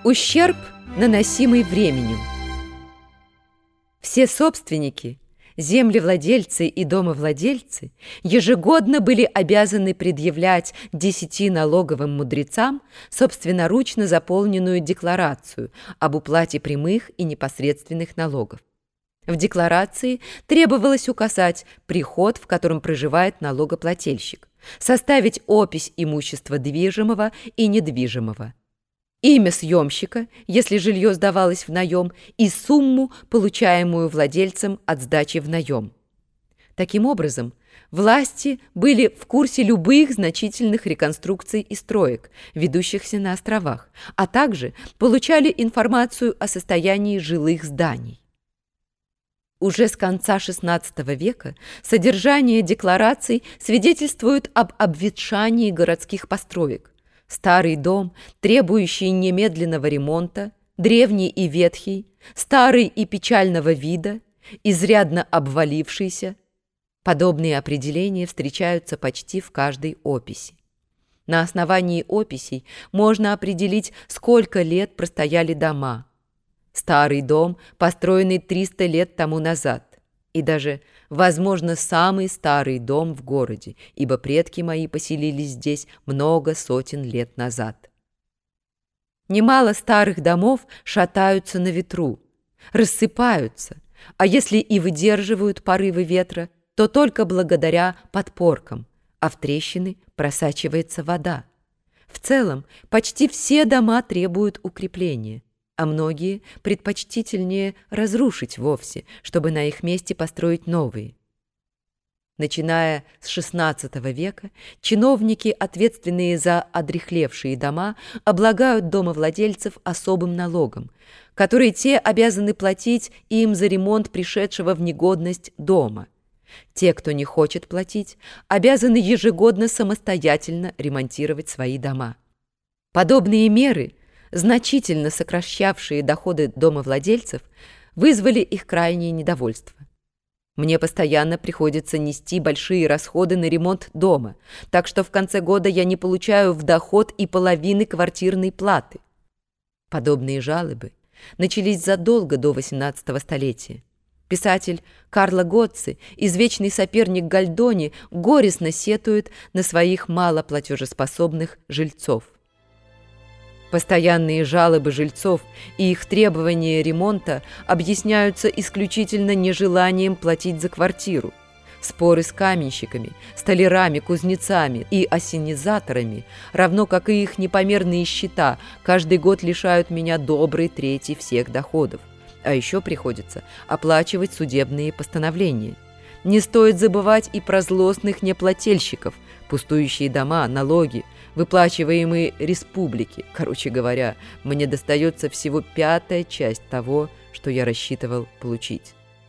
Ущерб, наносимый временем. Все собственники, землевладельцы и домовладельцы ежегодно были обязаны предъявлять 10 налоговым мудрецам собственноручно заполненную декларацию об уплате прямых и непосредственных налогов. В декларации требовалось указать приход, в котором проживает налогоплательщик, составить опись имущества движимого и недвижимого, имя съемщика, если жилье сдавалось в наем, и сумму, получаемую владельцем от сдачи в наем. Таким образом, власти были в курсе любых значительных реконструкций и строек, ведущихся на островах, а также получали информацию о состоянии жилых зданий. Уже с конца XVI века содержание деклараций свидетельствует об обветшании городских построек. Старый дом, требующий немедленного ремонта, древний и ветхий, старый и печального вида, изрядно обвалившийся. Подобные определения встречаются почти в каждой описи. На основании описей можно определить, сколько лет простояли дома. Старый дом, построенный 300 лет тому назад, и даже, возможно, самый старый дом в городе, ибо предки мои поселились здесь много сотен лет назад. Немало старых домов шатаются на ветру, рассыпаются, а если и выдерживают порывы ветра, то только благодаря подпоркам, а в трещины просачивается вода. В целом, почти все дома требуют укрепления, а многие предпочтительнее разрушить вовсе, чтобы на их месте построить новые. Начиная с XVI века, чиновники, ответственные за одряхлевшие дома, облагают домовладельцев особым налогом, который те обязаны платить им за ремонт пришедшего в негодность дома. Те, кто не хочет платить, обязаны ежегодно самостоятельно ремонтировать свои дома. Подобные меры, значительно сокращавшие доходы домовладельцев, вызвали их крайнее недовольство. Мне постоянно приходится нести большие расходы на ремонт дома, так что в конце года я не получаю в доход и половины квартирной платы. Подобные жалобы начались задолго до XVIII столетия. Писатель Карло Гоцци, извечный соперник Гальдони, горестно сетует на своих малоплатежеспособных жильцов. Постоянные жалобы жильцов и их требования ремонта объясняются исключительно нежеланием платить за квартиру. Споры с каменщиками, столярами, кузнецами и ассенизаторами, равно как и их непомерные счета, каждый год лишают меня доброй трети всех доходов. А еще приходится оплачивать судебные постановления. Не стоит забывать и про злостных неплательщиков, пустующие дома, налоги, выплачиваемые республике. Короче говоря, мне достается всего 1/5 часть того, что я рассчитывал получить.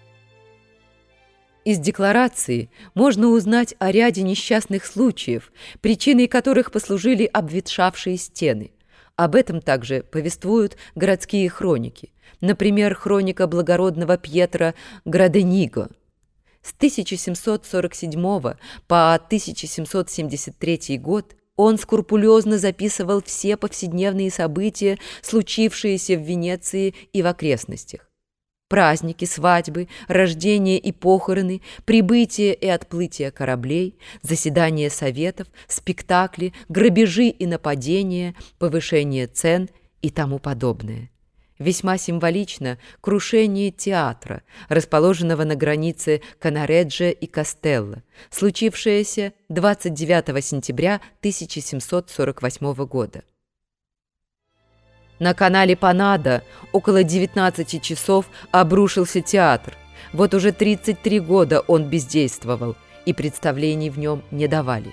Из декларации можно узнать о ряде несчастных случаев, причиной которых послужили обветшавшие стены. Об этом также повествуют городские хроники. Например, хроника благородного Пьетро Градениго. С 1747 по 1773 год он скрупулезно записывал все повседневные события, случившиеся в Венеции и в окрестностях. Праздники, свадьбы, рождения и похороны, прибытие и отплытие кораблей, заседания советов, спектакли, грабежи и нападения, повышение цен и тому подобное. Весьма символично крушение театра, расположенного на границе Канареджо и Кастелло, случившееся 29 сентября 1748 года. На канале Панадо около 19 часов обрушился театр. Вот уже 33 года он бездействовал, и представлений в нем не давали.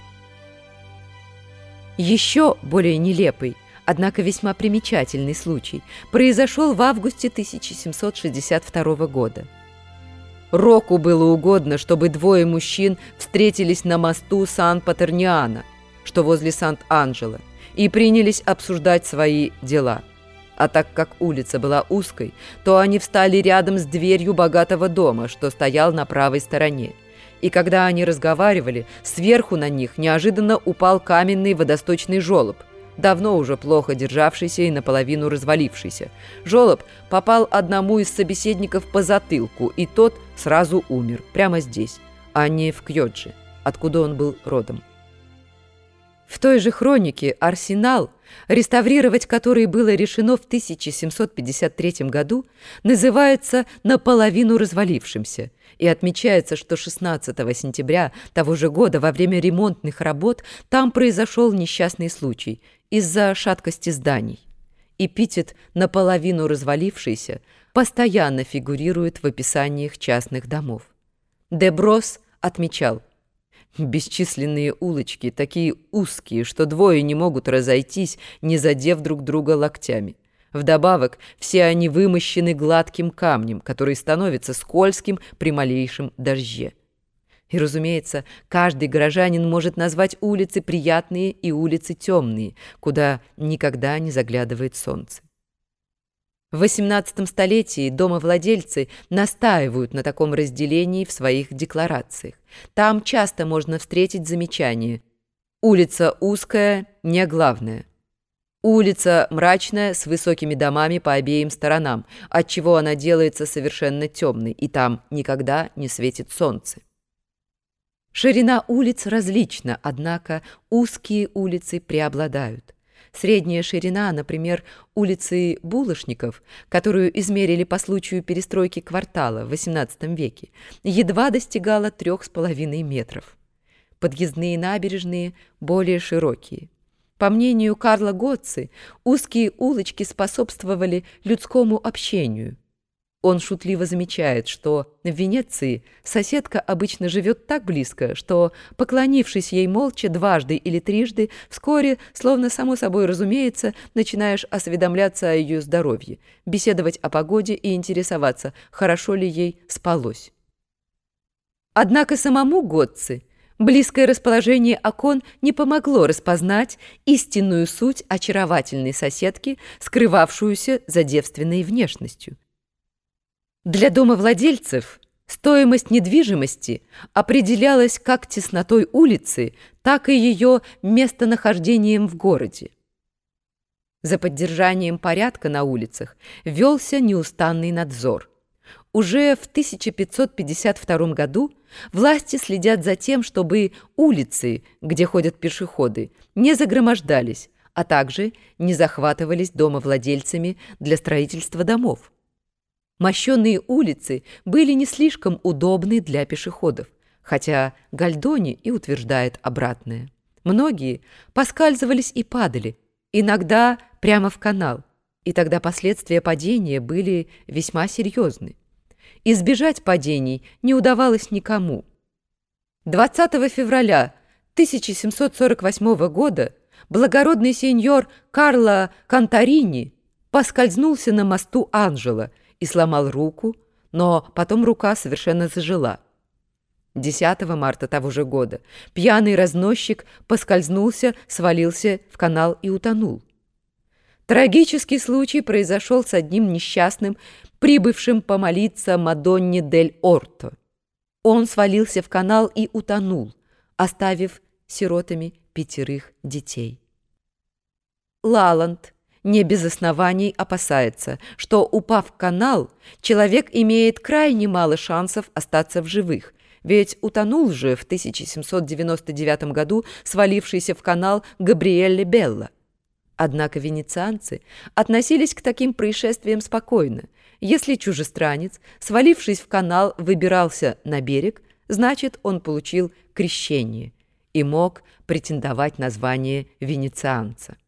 Еще более нелепый, однако весьма примечательный случай произошел в августе 1762 года. Року было угодно, чтобы 2 мужчин встретились на мосту Сан-Патерниано, что возле Сант-Анджело, и принялись обсуждать свои дела. А так как улица была узкой, то они встали рядом с дверью богатого дома, что стоял на правой стороне. И когда они разговаривали, сверху на них неожиданно упал каменный водосточный желоб. давно уже плохо державшийся и наполовину развалившийся. Жолоб попал одному из собеседников по затылку, и тот сразу умер, прямо здесь, а не в Кьоджи, откуда он был родом. В той же хронике арсенал, реставрировать который было решено в 1753 году, называется наполовину развалившимся, и отмечается, что 16 сентября того же года во время ремонтных работ там произошел несчастный случай из-за шаткости зданий. Эпитет «наполовину развалившийся» постоянно фигурирует в описаниях частных домов. Де Брос отмечал: бесчисленные улочки, такие узкие, что двое не могут разойтись, не задев друг друга локтями. Вдобавок, все они вымощены гладким камнем, который становится скользким при малейшем дожде. И, разумеется, каждый горожанин может назвать улицы приятные и улицы темные, куда никогда не заглядывает солнце. В XVIII столетии домовладельцы настаивают на таком разделении в своих декларациях. Там часто можно встретить замечание: улица узкая, не главная. Улица мрачная, с высокими домами по обеим сторонам, отчего она делается совершенно темной, и там никогда не светит солнце. Ширина улиц различна, однако узкие улицы преобладают. Средняя ширина, например, улицы Булошников, которую измерили по случаю перестройки квартала в XVIII веке, едва достигала 3,5 метров. Подъездные набережные более широкие. По мнению Карла Готци, узкие улочки способствовали людскому общению. Он шутливо замечает, что в Венеции соседка обычно живет так близко, что, поклонившись ей молча дважды или трижды, вскоре, словно само собой разумеется, начинаешь осведомляться о ее здоровье, беседовать о погоде и интересоваться, хорошо ли ей спалось. Однако самому Готци близкое расположение окон не помогло распознать истинную суть очаровательной соседки, скрывавшуюся за девственной внешностью. Для домовладельцев стоимость недвижимости определялась как теснотой улицы, так и ее местонахождением в городе. За поддержанием порядка на улицах велся неустанный надзор. Уже в 1552 году власти следят за тем, чтобы улицы, где ходят пешеходы, не загромождались, а также не захватывались домовладельцами для строительства домов. Мощенные улицы были не слишком удобны для пешеходов, хотя Гальдони и утверждает обратное. Многие поскальзывались и падали, иногда прямо в канал, и тогда последствия падения были весьма серьезны. Избежать падений не удавалось никому. 20 февраля 1748 года благородный сеньор Карло Конторини поскользнулся на мосту Анжело и сломал руку, но потом рука совершенно зажила. 10 марта того же года пьяный разносчик поскользнулся, свалился в канал и утонул. Трагический случай произошел с одним несчастным, прибывшим помолиться Мадонне дель Орто. Он свалился в канал и утонул, оставив сиротами 5 детей. Лаланд не без оснований опасается, что, упав в канал, человек имеет крайне мало шансов остаться в живых, ведь утонул же в 1799 году свалившийся в канал Габриэле Белла. Однако венецианцы относились к таким происшествиям спокойно. Если чужестранец, свалившись в канал, выбирался на берег, значит, он получил крещение и мог претендовать на звание венецианца.